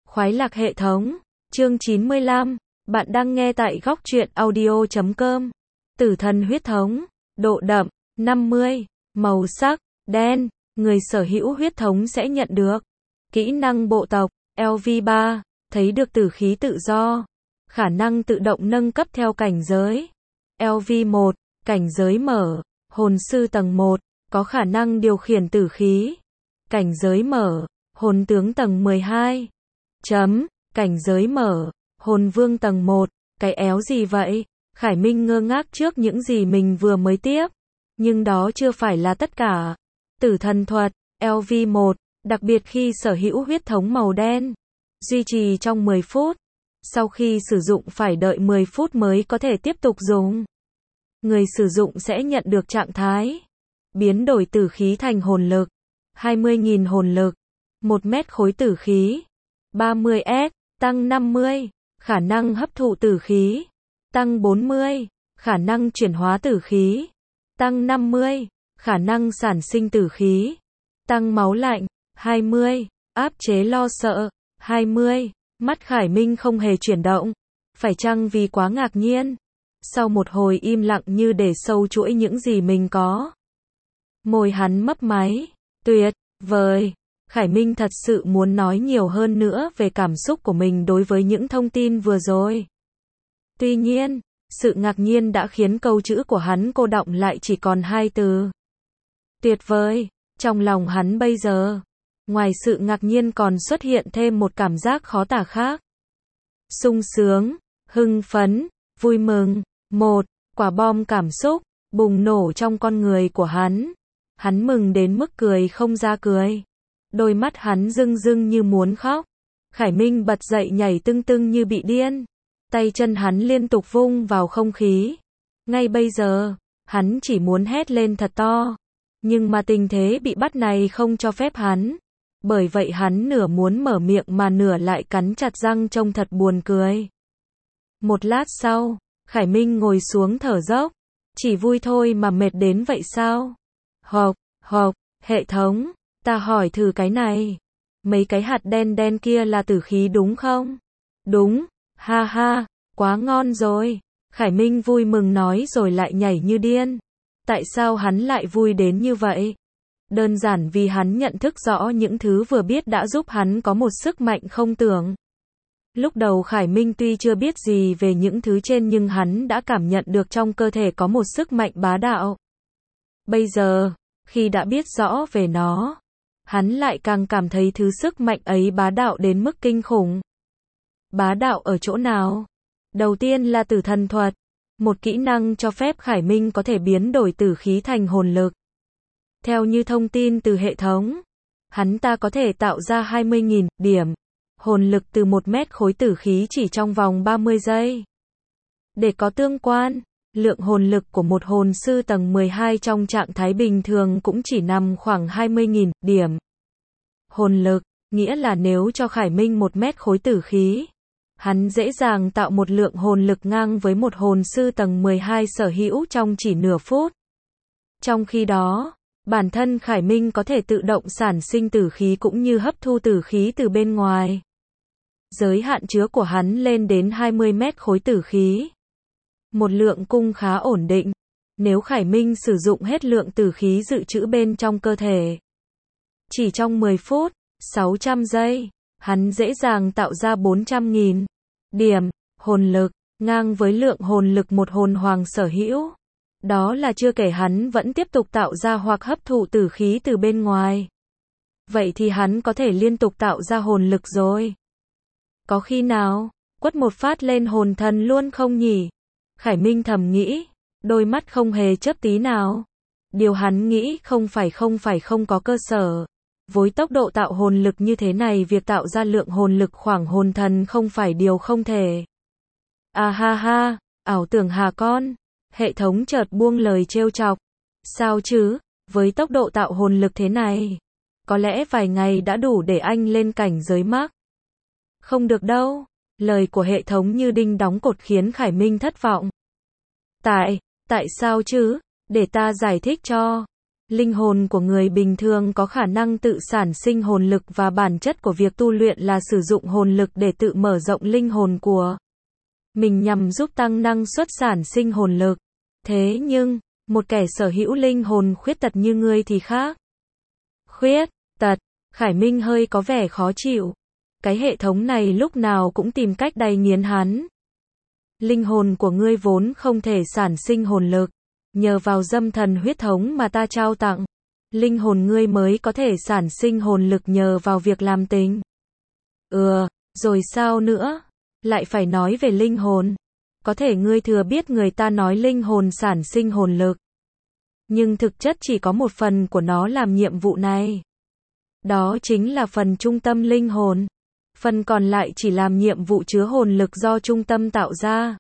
Khoái lạc hệ thống, chương 95, bạn đang nghe tại góc truyện audio.com. Tử thần huyết thống, độ đậm, 50, màu sắc, đen, người sở hữu huyết thống sẽ nhận được. Kỹ năng bộ tộc, LV3, thấy được tử khí tự do, khả năng tự động nâng cấp theo cảnh giới. LV1, cảnh giới mở, hồn sư tầng 1, có khả năng điều khiển tử khí. Cảnh giới mở, hồn tướng tầng 12. Cảnh giới mở, hồn vương tầng 1, cái éo gì vậy? Khải Minh ngơ ngác trước những gì mình vừa mới tiếp. Nhưng đó chưa phải là tất cả. Tử thần thuật, LV1, đặc biệt khi sở hữu huyết thống màu đen. Duy trì trong 10 phút. Sau khi sử dụng phải đợi 10 phút mới có thể tiếp tục dùng. Người sử dụng sẽ nhận được trạng thái biến đổi tử khí thành hồn lực. 20.000 hồn lực. 1 mét khối tử khí. 30S, tăng 50. Khả năng hấp thụ tử khí. Tăng 40. Khả năng chuyển hóa tử khí. Tăng 50. Khả năng sản sinh tử khí. Tăng máu lạnh. 20. Áp chế lo sợ. 20. Mắt Khải Minh không hề chuyển động. Phải chăng vì quá ngạc nhiên? Sau một hồi im lặng như để sâu chuỗi những gì mình có. Môi hắn mấp máy. Tuyệt vời. Khải Minh thật sự muốn nói nhiều hơn nữa về cảm xúc của mình đối với những thông tin vừa rồi. Tuy nhiên, sự ngạc nhiên đã khiến câu chữ của hắn cô đọng lại chỉ còn 2 từ. Tuyệt vời. Trong lòng hắn bây giờ, ngoài sự ngạc nhiên còn xuất hiện thêm một cảm giác khó tả khác. Sung sướng, hưng phấn, vui mừng. Một quả bom cảm xúc bùng nổ trong con người của hắn. Hắn mừng đến mức cười không ra cười. Đôi mắt hắn rưng rưng như muốn khóc. Khải Minh bật dậy nhảy tưng tưng như bị điên. Tay chân hắn liên tục vung vào không khí. Ngay bây giờ, hắn chỉ muốn hét lên thật to. Nhưng mà tình thế bị bắt này không cho phép hắn. Bởi vậy hắn nửa muốn mở miệng mà nửa lại cắn chặt răng trông thật buồn cười. Một lát sau, Khải Minh ngồi xuống thở dốc. Chỉ vui thôi mà mệt đến vậy sao? Hộc, hệ thống. Ta hỏi thử cái này. Mấy cái hạt đen đen kia là tử khí đúng không? Đúng, ha ha, quá ngon rồi. Khải Minh vui mừng nói rồi lại nhảy như điên. Tại sao hắn lại vui đến như vậy? Đơn giản vì hắn nhận thức rõ những thứ vừa biết đã giúp hắn có một sức mạnh không tưởng. Lúc đầu Khải Minh tuy chưa biết gì về những thứ trên nhưng hắn đã cảm nhận được trong cơ thể có một sức mạnh bá đạo. Bây giờ, khi đã biết rõ về nó, hắn lại càng cảm thấy thứ sức mạnh ấy bá đạo đến mức kinh khủng. Bá đạo ở chỗ nào? Đầu tiên là tử thần thuật, một kỹ năng cho phép Khải Minh có thể biến đổi tử khí thành hồn lực. Theo như thông tin từ hệ thống, hắn ta có thể tạo ra 20.000 điểm hồn lực từ 1 mét khối tử khí chỉ trong vòng 30 giây. Để có tương quan, lượng hồn lực của một hồn sư tầng 12 trong trạng thái bình thường cũng chỉ nằm khoảng 20.000 điểm hồn lực, nghĩa là nếu cho Khải Minh 1 mét khối tử khí, hắn dễ dàng tạo một lượng hồn lực ngang với một hồn sư tầng 12 sở hữu trong chỉ nửa phút. Trong khi đó, bản thân Khải Minh có thể tự động sản sinh tử khí cũng như hấp thu tử khí từ bên ngoài. Giới hạn chứa của hắn lên đến 20 mét khối tử khí. Một lượng cung khá ổn định. Nếu Khải Minh sử dụng hết lượng tử khí dự trữ bên trong cơ thể, chỉ trong 10 phút, 600 giây, hắn dễ dàng tạo ra 400.000 điểm hồn lực, ngang với lượng hồn lực một hồn hoàng sở hữu. Đó là chưa kể hắn vẫn tiếp tục tạo ra hoặc hấp thụ tử khí từ bên ngoài. Vậy thì hắn có thể liên tục tạo ra hồn lực rồi. Có khi nào quất một phát lên hồn thần luôn không nhỉ? Khải Minh thầm nghĩ, đôi mắt không hề chớp tí nào. Điều hắn nghĩ không phải không có cơ sở. Với tốc độ tạo hồn lực như thế này, việc tạo ra lượng hồn lực khoảng hồn thần không phải điều không thể. À ha ha, ảo tưởng hà con. Hệ thống chợt buông lời trêu chọc. Sao chứ, với tốc độ tạo hồn lực thế này, có lẽ vài ngày đã đủ để anh lên cảnh giới max. Không được đâu. Lời của hệ thống như đinh đóng cột khiến Khải Minh thất vọng. Tại sao chứ? Để ta giải thích cho. Linh hồn của người bình thường có khả năng tự sản sinh hồn lực và bản chất của việc tu luyện là sử dụng hồn lực để tự mở rộng linh hồn của mình nhằm giúp tăng năng suất sản sinh hồn lực. Thế nhưng, một kẻ sở hữu linh hồn khuyết tật như ngươi thì khác. Khuyết tật, Khải Minh hơi có vẻ khó chịu. Cái hệ thống này lúc nào cũng tìm cách đày nghiến hắn. Linh hồn của ngươi vốn không thể sản sinh hồn lực. Nhờ vào dâm thần huyết thống mà ta trao tặng, linh hồn ngươi mới có thể sản sinh hồn lực nhờ vào việc làm tình. Rồi sao nữa? Lại phải nói về linh hồn. Có thể ngươi thừa biết người ta nói linh hồn sản sinh hồn lực. Nhưng thực chất chỉ có một phần của nó làm nhiệm vụ này. Đó chính là phần trung tâm linh hồn. Phần còn lại chỉ làm nhiệm vụ chứa hồn lực do trung tâm tạo ra.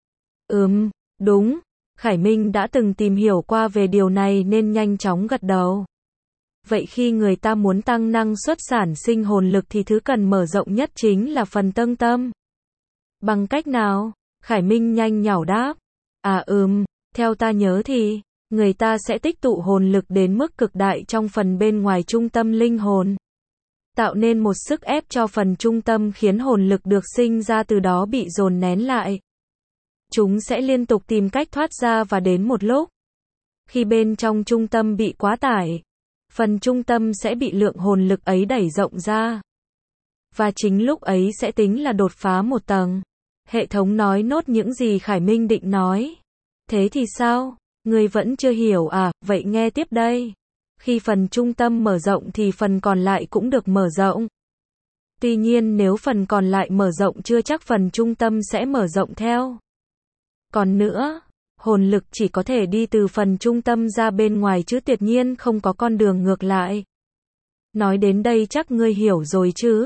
Đúng. Khải Minh đã từng tìm hiểu qua về điều này nên nhanh chóng gật đầu. Vậy khi người ta muốn tăng năng suất sản sinh hồn lực thì thứ cần mở rộng nhất chính là phần tâm tâm. Bằng cách nào? Khải Minh nhanh nhảu đáp. Theo ta nhớ thì, người ta sẽ tích tụ hồn lực đến mức cực đại trong phần bên ngoài trung tâm linh hồn. Tạo nên một sức ép cho phần trung tâm khiến hồn lực được sinh ra từ đó bị dồn nén lại. Chúng sẽ liên tục tìm cách thoát ra và đến một lúc, khi bên trong trung tâm bị quá tải, phần trung tâm sẽ bị lượng hồn lực ấy đẩy rộng ra. Và chính lúc ấy sẽ tính là đột phá một tầng. Hệ thống nói nốt những gì Khải Minh định nói. Thế thì sao? Ngươi vẫn chưa hiểu à? Vậy nghe tiếp đây. Khi phần trung tâm mở rộng thì phần còn lại cũng được mở rộng. Tuy nhiên nếu phần còn lại mở rộng chưa chắc phần trung tâm sẽ mở rộng theo. Còn nữa, hồn lực chỉ có thể đi từ phần trung tâm ra bên ngoài chứ tuyệt nhiên không có con đường ngược lại. Nói đến đây chắc ngươi hiểu rồi chứ?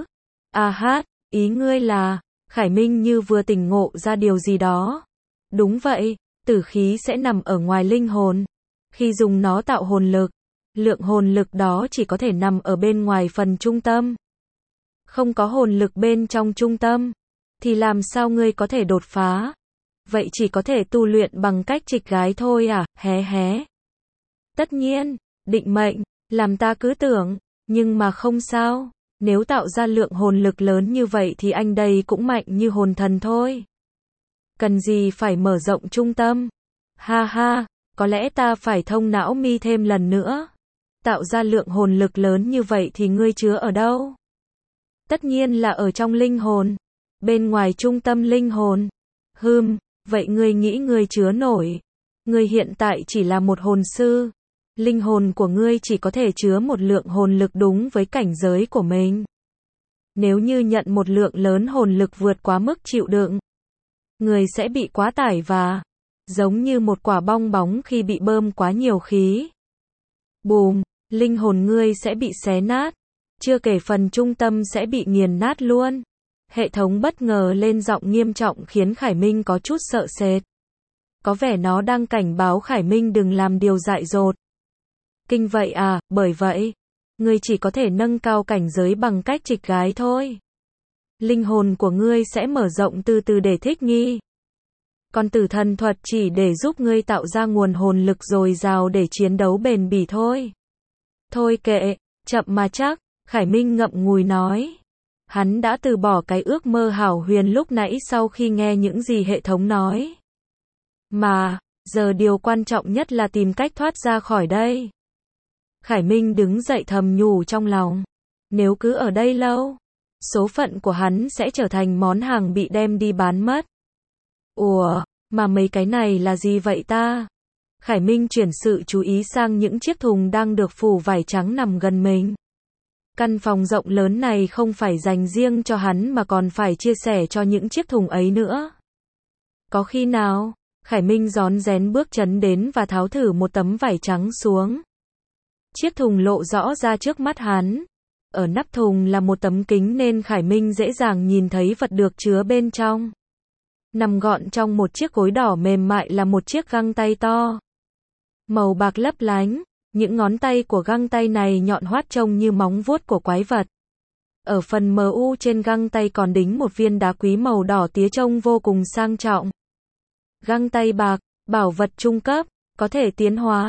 Ý ngươi là, Khải Minh như vừa tỉnh ngộ ra điều gì đó. Đúng vậy, tử khí sẽ nằm ở ngoài linh hồn. Khi dùng nó tạo hồn lực, lượng hồn lực đó chỉ có thể nằm ở bên ngoài phần trung tâm. Không có hồn lực bên trong trung tâm, thì làm sao ngươi có thể đột phá? Vậy chỉ có thể tu luyện bằng cách trịch gái thôi à? Tất nhiên, định mệnh, làm ta cứ tưởng, nhưng mà không sao. Nếu tạo ra lượng hồn lực lớn như vậy thì anh đây cũng mạnh như hồn thần thôi. Cần gì phải mở rộng trung tâm? Có lẽ ta phải thông não mi thêm lần nữa. Tạo ra lượng hồn lực lớn như vậy thì ngươi chứa ở đâu? Tất nhiên là ở trong linh hồn. Bên ngoài trung tâm linh hồn. Vậy ngươi nghĩ ngươi chứa nổi? Ngươi hiện tại chỉ là một hồn sư. Linh hồn của ngươi chỉ có thể chứa một lượng hồn lực đúng với cảnh giới của mình. Nếu như nhận một lượng lớn hồn lực vượt quá mức chịu đựng, người sẽ bị quá tải và giống như một quả bong bóng khi bị bơm quá nhiều khí. Bùm, linh hồn ngươi sẽ bị xé nát. Chưa kể phần trung tâm sẽ bị nghiền nát luôn. Hệ thống bất ngờ lên giọng nghiêm trọng khiến Khải Minh có chút sợ sệt. Có vẻ nó đang cảnh báo Khải Minh đừng làm điều dại dột. Kinh vậy à? Bởi vậy, ngươi chỉ có thể nâng cao cảnh giới bằng cách trịch gái thôi. Linh hồn của ngươi sẽ mở rộng từ từ để thích nghi. Còn tử thần thuật chỉ để giúp ngươi tạo ra nguồn hồn lực dồi dào để chiến đấu bền bỉ thôi. Thôi kệ, chậm mà chắc, Khải Minh ngậm ngùi nói. Hắn đã từ bỏ cái ước mơ hão huyền lúc nãy sau khi nghe những gì hệ thống nói. Mà, giờ điều quan trọng nhất là tìm cách thoát ra khỏi đây. Khải Minh đứng dậy thầm nhủ trong lòng. Nếu cứ ở đây lâu, số phận của hắn sẽ trở thành món hàng bị đem đi bán mất. Mà mấy cái này là gì vậy ta? Khải Minh chuyển sự chú ý sang những chiếc thùng đang được phủ vải trắng nằm gần mình. Căn phòng rộng lớn này không phải dành riêng cho hắn mà còn phải chia sẻ cho những chiếc thùng ấy nữa. Có khi nào, Khải Minh rón rén bước chân đến và tháo thử một tấm vải trắng xuống. Chiếc thùng lộ rõ ra trước mắt hắn. Ở nắp thùng là một tấm kính nên Khải Minh dễ dàng nhìn thấy vật được chứa bên trong. Nằm gọn trong một chiếc gối đỏ mềm mại là một chiếc găng tay to. Màu bạc lấp lánh, những ngón tay của găng tay này nhọn hoắt trông như móng vuốt của quái vật. Ở phần MU trên găng tay còn đính một viên đá quý màu đỏ tía trông vô cùng sang trọng. Găng tay bạc, bảo vật trung cấp, có thể tiến hóa.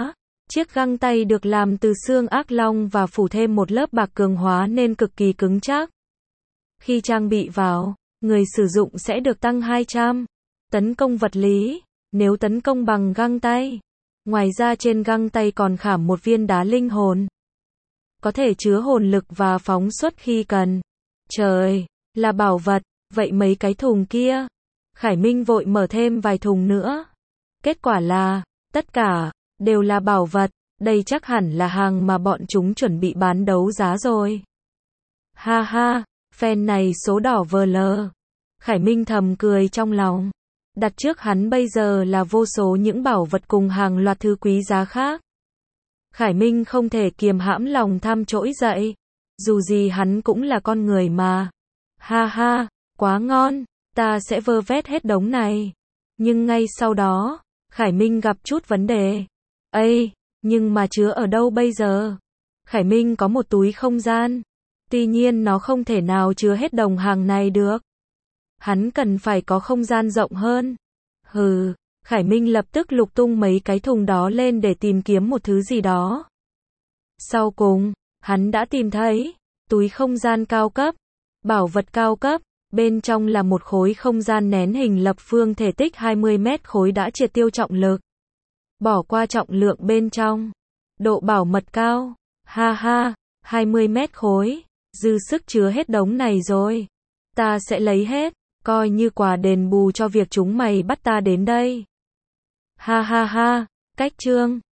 Chiếc găng tay được làm từ xương ác long và phủ thêm một lớp bạc cường hóa nên cực kỳ cứng chắc. Khi trang bị vào, người sử dụng sẽ được tăng 200 tấn công vật lý, nếu tấn công bằng găng tay. Ngoài ra trên găng tay còn khảm một viên đá linh hồn, có thể chứa hồn lực và phóng xuất khi cần. Trời, là bảo vật, vậy mấy cái thùng kia? Khải Minh vội mở thêm vài thùng nữa. Kết quả là, tất cả, đều là bảo vật, đây chắc hẳn là hàng mà bọn chúng chuẩn bị bán đấu giá rồi. Ha ha, phen này số đỏ vờ lờ. Khải Minh thầm cười trong lòng. Đặt trước hắn bây giờ là vô số những bảo vật cùng hàng loạt thứ quý giá khác. Khải Minh không thể kiềm hãm lòng tham trỗi dậy. Dù gì hắn cũng là con người mà. Ha ha, quá ngon, ta sẽ vơ vét hết đống này. Nhưng ngay sau đó, Khải Minh gặp chút vấn đề. Ây, nhưng mà chứa ở đâu bây giờ? Khải Minh có một túi không gian. Tuy nhiên nó không thể nào chứa hết đồng hàng này được. Hắn cần phải có không gian rộng hơn. Hừ, Khải Minh lập tức lục tung mấy cái thùng đó lên để tìm kiếm một thứ gì đó. Sau cùng, hắn đã tìm thấy túi không gian cao cấp, bảo vật cao cấp, bên trong là một khối không gian nén hình lập phương thể tích 20 mét khối đã triệt tiêu trọng lực. Bỏ qua trọng lượng bên trong, độ bảo mật cao, ha ha, 20 mét khối, dư sức chứa hết đống này rồi. Ta sẽ lấy hết, coi như quà đền bù cho việc chúng mày bắt ta đến đây. Ha ha ha, cách chương